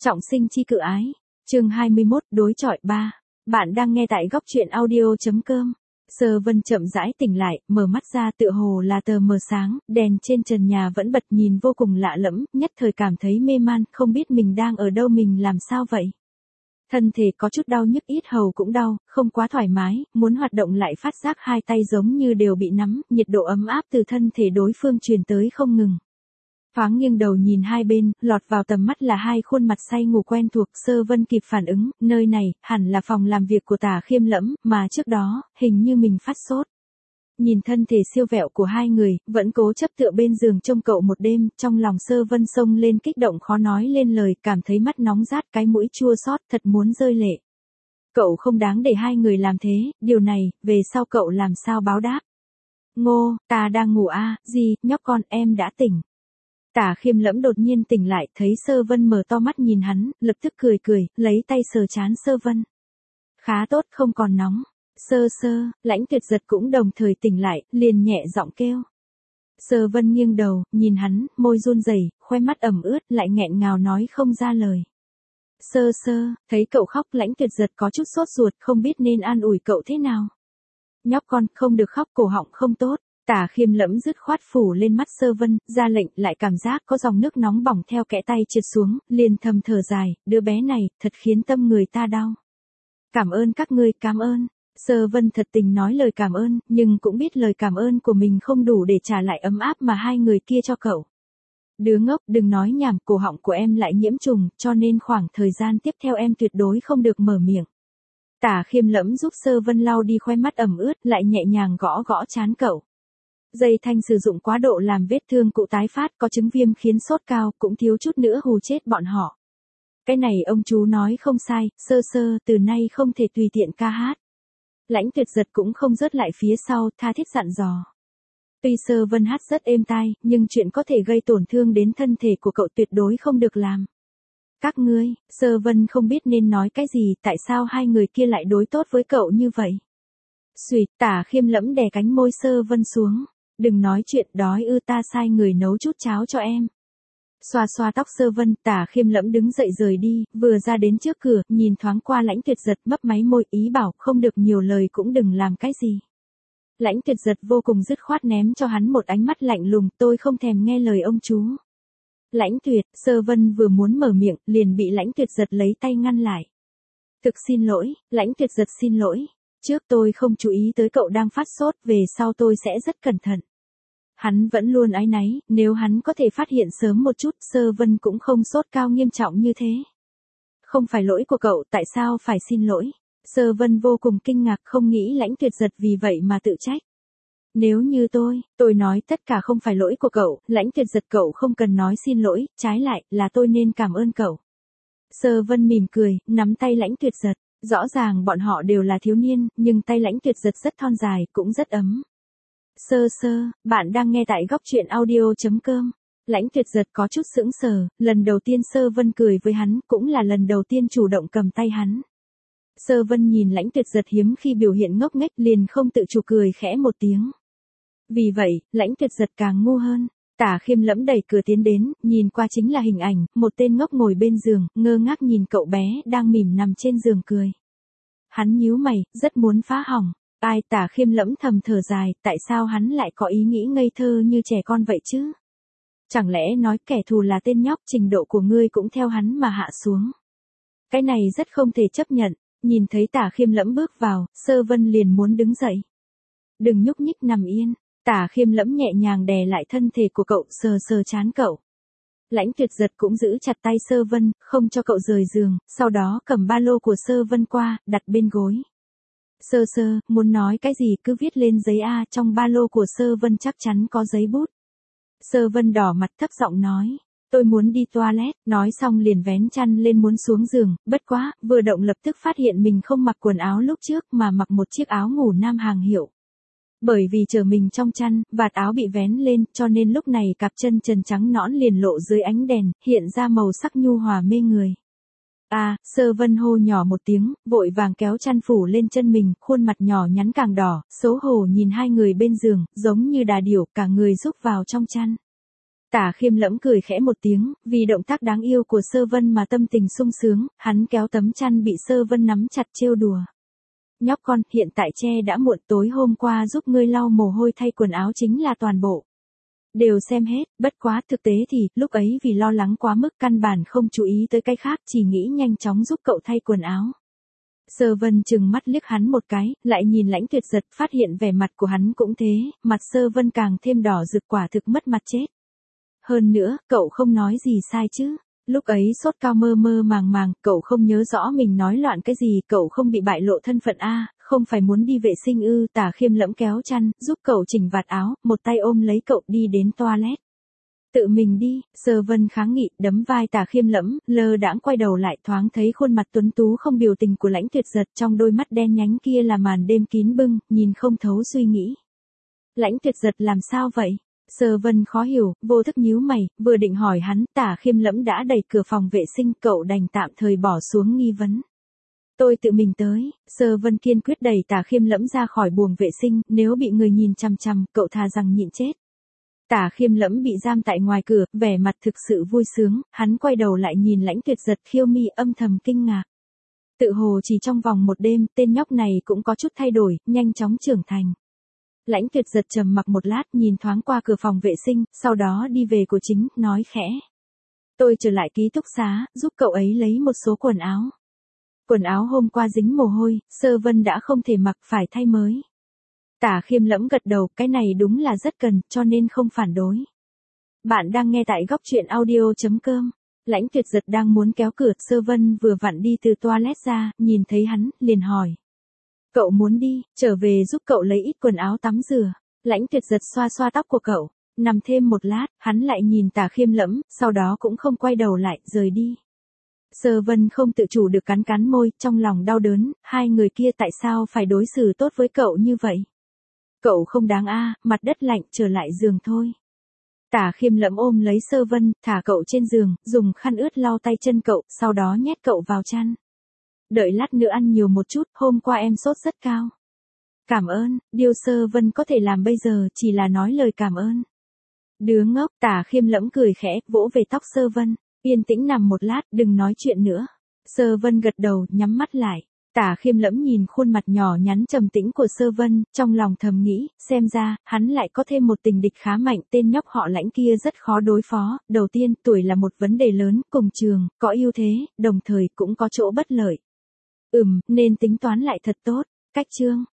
Trọng sinh chi cự ái. Chương 21, đối chọi 3. Bạn đang nghe tại góc truyện audio.com. Sơ Vân chậm rãi tỉnh lại, mở mắt ra tựa hồ là tờ mờ sáng, đèn trên trần nhà vẫn bật nhìn vô cùng lạ lẫm, nhất thời cảm thấy mê man, không biết mình đang ở đâu, mình làm sao vậy. Thân thể có chút đau nhức, yết hầu cũng đau, không quá thoải mái, muốn hoạt động lại phát giác hai tay giống như đều bị nắm, nhiệt độ ấm áp từ thân thể đối phương truyền tới không ngừng. Thoáng nghiêng đầu nhìn hai bên, lọt vào tầm mắt là hai khuôn mặt say ngủ quen thuộc. Sơ Vân kịp phản ứng, nơi này, hẳn là phòng làm việc của Tả Khiêm Lẫm, mà trước đó, hình như mình phát sốt. Nhìn thân thể siêu vẹo của hai người, vẫn cố chấp tựa bên giường trông cậu một đêm, trong lòng Sơ Vân xông lên kích động khó nói lên lời, cảm thấy mắt nóng rát, cái mũi chua xót, thật muốn rơi lệ. Cậu không đáng để hai người làm thế, điều này, về sau cậu làm sao báo đáp. Ngô, ta đang ngủ à, gì, nhóc con, em đã tỉnh. Tả Khiêm Lẫm đột nhiên tỉnh lại, thấy Sơ Vân mở to mắt nhìn hắn, lập tức cười cười, lấy tay sờ trán Sơ Vân. Khá tốt, không còn nóng. Sơ, Lãnh Tuyệt Giật cũng đồng thời tỉnh lại, liền nhẹ giọng kêu. Sơ Vân nghiêng đầu, nhìn hắn, môi run rẩy, khoe mắt ẩm ướt, lại nghẹn ngào nói không ra lời. Sơ, thấy cậu khóc, Lãnh Tuyệt Giật có chút sốt ruột, không biết nên an ủi cậu thế nào. Nhóc con, không được khóc, cổ họng không tốt. Tả Khiêm Lẫm dứt khoát phủ lên mắt Sơ Vân, ra lệnh, lại cảm giác có dòng nước nóng bỏng theo kẽ tay trượt xuống, liền thầm thở dài, đứa bé này, thật khiến tâm người ta đau. Cảm ơn các ngươi, cảm ơn. Sơ Vân thật tình nói lời cảm ơn, nhưng cũng biết lời cảm ơn của mình không đủ để trả lại ấm áp mà hai người kia cho cậu. Đứa ngốc, đừng nói nhảm, cổ họng của em lại nhiễm trùng, cho nên khoảng thời gian tiếp theo em tuyệt đối không được mở miệng. Tả Khiêm Lẫm giúp Sơ Vân lau đi khoe mắt ẩm ướt, lại nhẹ nhàng gõ gõ trán cậu. Dây thanh sử dụng quá độ làm vết thương cụ tái phát, có chứng viêm khiến sốt cao, cũng thiếu chút nữa hù chết bọn họ. Cái này ông chú nói không sai, Sơ, từ nay không thể tùy tiện ca hát. Lãnh Tuyệt Giật cũng không rớt lại phía sau, tha thiết dặn dò. Tuy Sơ Vân hát rất êm tai, nhưng chuyện có thể gây tổn thương đến thân thể của cậu tuyệt đối không được làm. Các ngươi, Sơ Vân không biết nên nói cái gì, tại sao hai người kia lại đối tốt với cậu như vậy. Xuỵt, Tả Khiêm Lẫm đè cánh môi Sơ Vân xuống. Đừng nói chuyện, đói ư, ta sai người nấu chút cháo cho em. Xoa xoa tóc Sơ Vân, Tả Khiêm Lẫm đứng dậy rời đi, vừa ra đến trước cửa, nhìn thoáng qua Lãnh Tuyệt Giật, mấp máy môi, ý bảo không được nhiều lời cũng đừng làm cái gì. Lãnh Tuyệt Giật vô cùng dứt khoát ném cho hắn một ánh mắt lạnh lùng, tôi không thèm nghe lời ông chú. Lãnh Tuyệt, Sơ Vân vừa muốn mở miệng, liền bị Lãnh Tuyệt Giật lấy tay ngăn lại. Thực xin lỗi, Lãnh Tuyệt Giật xin lỗi. Trước tôi không chú ý tới cậu đang phát sốt, về sau tôi sẽ rất cẩn thận. Hắn vẫn luôn áy náy, nếu hắn có thể phát hiện sớm một chút, Sơ Vân cũng không sốt cao nghiêm trọng như thế. Không phải lỗi của cậu, tại sao phải xin lỗi? Sơ Vân vô cùng kinh ngạc, không nghĩ Lãnh Tuyệt Giật vì vậy mà tự trách. Nếu như tôi nói tất cả không phải lỗi của cậu, Lãnh Tuyệt Giật, cậu không cần nói xin lỗi, trái lại, là tôi nên cảm ơn cậu. Sơ Vân mỉm cười, nắm tay Lãnh Tuyệt Giật. Rõ ràng bọn họ đều là thiếu niên, nhưng tay Lãnh Tuyệt Giật rất thon dài, cũng rất ấm. Sơ, bạn đang nghe tại góc truyện audio.com. Lãnh Tuyệt Giật có chút sững sờ, lần đầu tiên Sơ Vân cười với hắn, cũng là lần đầu tiên chủ động cầm tay hắn. Sơ Vân nhìn Lãnh Tuyệt Giật hiếm khi biểu hiện ngốc nghếch, liền không tự chủ cười khẽ một tiếng. Vì vậy, Lãnh Tuyệt Giật càng ngu hơn. Tả Khiêm Lẫm đẩy cửa tiến đến, nhìn qua chính là hình ảnh, một tên ngốc ngồi bên giường, ngơ ngác nhìn cậu bé đang mỉm nằm trên giường cười. Hắn nhíu mày, rất muốn phá hỏng. Ai, Tả Khiêm Lẫm thầm thở dài, tại sao hắn lại có ý nghĩ ngây thơ như trẻ con vậy chứ? Chẳng lẽ nói kẻ thù là tên nhóc, trình độ của ngươi cũng theo hắn mà hạ xuống? Cái này rất không thể chấp nhận. Nhìn thấy Tả Khiêm Lẫm bước vào, Sơ Vân liền muốn đứng dậy. Đừng nhúc nhích, nằm yên. Tả Khiêm Lẫm nhẹ nhàng đè lại thân thể của cậu, sờ trán cậu. Lãnh Tuyệt Giật cũng giữ chặt tay Sơ Vân, không cho cậu rời giường, sau đó cầm ba lô của Sơ Vân qua, đặt bên gối. Sơ, muốn nói cái gì cứ viết lên giấy A, trong ba lô của Sơ Vân chắc chắn có giấy bút. Sơ Vân đỏ mặt thấp giọng nói, tôi muốn đi toilet, nói xong liền vén chăn lên muốn xuống giường, bất quá, vừa động lập tức phát hiện mình không mặc quần áo lúc trước mà mặc một chiếc áo ngủ nam hàng hiệu. Bởi vì chờ mình trong chăn, vạt áo bị vén lên, cho nên lúc này cặp chân trần trắng nõn liền lộ dưới ánh đèn, hiện ra màu sắc nhu hòa mê người. Sơ Vân hô nhỏ một tiếng, vội vàng kéo chăn phủ lên chân mình, khuôn mặt nhỏ nhắn càng đỏ, xấu hổ nhìn hai người bên giường, giống như đà điểu, cả người rúc vào trong chăn. Tả Khiêm Lẫm cười khẽ một tiếng, vì động tác đáng yêu của Sơ Vân mà tâm tình sung sướng, hắn kéo tấm chăn bị Sơ Vân nắm chặt trêu đùa. Nhóc con, hiện tại che đã muộn, tối hôm qua giúp ngươi lau mồ hôi thay quần áo chính là toàn bộ. Đều xem hết, bất quá thực tế thì, lúc ấy vì lo lắng quá mức căn bản không chú ý tới cái khác, chỉ nghĩ nhanh chóng giúp cậu thay quần áo. Sơ Vân chừng mắt liếc hắn một cái, lại nhìn Lãnh Tuyệt Giật, phát hiện vẻ mặt của hắn cũng thế, mặt Sơ Vân càng thêm đỏ rực, quả thực mất mặt chết. Hơn nữa, cậu không nói gì sai chứ. Lúc ấy sốt cao mơ mơ màng, cậu không nhớ rõ mình nói loạn cái gì, cậu không bị bại lộ thân phận a, không phải muốn đi vệ sinh ư? Tả Khiêm Lẫm kéo chăn, giúp cậu chỉnh vạt áo, một tay ôm lấy cậu đi đến toilet. Tự mình đi, Sơ Vân kháng nghị, đấm vai Tả Khiêm Lẫm, lơ đãng quay đầu lại, thoáng thấy khuôn mặt tuấn tú không biểu tình của Lãnh Tuyệt Giật, trong đôi mắt đen nhánh kia là màn đêm kín bưng, nhìn không thấu suy nghĩ. Lãnh Tuyệt Giật làm sao vậy? Sơ Vân khó hiểu, vô thức nhíu mày, vừa định hỏi hắn, Tả Khiêm Lẫm đã đẩy cửa phòng vệ sinh, cậu đành tạm thời bỏ xuống nghi vấn. Tôi tự mình tới. Sơ Vân kiên quyết đẩy Tả Khiêm Lẫm ra khỏi buồng vệ sinh, nếu bị người nhìn chằm chằm, cậu thà rằng nhịn chết. Tả Khiêm Lẫm bị giam tại ngoài cửa, vẻ mặt thực sự vui sướng, hắn quay đầu lại nhìn Lãnh Tuyệt Giật khiêu mi âm thầm kinh ngạc. Tự hồ chỉ trong vòng một đêm, tên nhóc này cũng có chút thay đổi, nhanh chóng trưởng thành. Lãnh Tuyệt Giật trầm mặc một lát, nhìn thoáng qua cửa phòng vệ sinh, sau đó đi về của chính, nói khẽ. Tôi trở lại ký túc xá, giúp cậu ấy lấy một số quần áo. Quần áo hôm qua dính mồ hôi, Sơ Vân đã không thể mặc, phải thay mới. Tả Khiêm Lẫm gật đầu, cái này đúng là rất cần, cho nên không phản đối. Bạn đang nghe tại góc truyện audio.com. Lãnh Tuyệt Giật đang muốn kéo cửa, Sơ Vân vừa vặn đi từ toilet ra, nhìn thấy hắn, liền hỏi. Cậu muốn đi, trở về giúp cậu lấy ít quần áo tắm rửa. Lãnh Tuyệt Giật xoa xoa tóc của cậu, nằm thêm một lát, hắn lại nhìn Tả Khiêm Lẫm, sau đó cũng không quay đầu lại, rời đi. Sơ Vân không tự chủ được cắn cắn môi, trong lòng đau đớn, hai người kia tại sao phải đối xử tốt với cậu như vậy? Cậu không đáng a, mặt đất lạnh, trở lại giường thôi. Tả Khiêm Lẫm ôm lấy Sơ Vân, thả cậu trên giường, dùng khăn ướt lau tay chân cậu, sau đó nhét cậu vào chăn. Đợi lát nữa ăn nhiều một chút, hôm qua em sốt rất cao. Cảm ơn, điều Sơ Vân có thể làm bây giờ chỉ là nói lời cảm ơn. Đứa ngốc, Tả Khiêm Lẫm cười khẽ, vỗ về tóc Sơ Vân, yên tĩnh nằm một lát, đừng nói chuyện nữa. Sơ Vân gật đầu, nhắm mắt lại. Tả Khiêm Lẫm nhìn khuôn mặt nhỏ nhắn trầm tĩnh của Sơ Vân, trong lòng thầm nghĩ, xem ra, hắn lại có thêm một tình địch khá mạnh, tên nhóc họ Lãnh kia rất khó đối phó, đầu tiên, tuổi là một vấn đề lớn, cùng trường, có ưu thế, đồng thời cũng có chỗ bất lợi. Nên tính toán lại thật tốt. Cách chương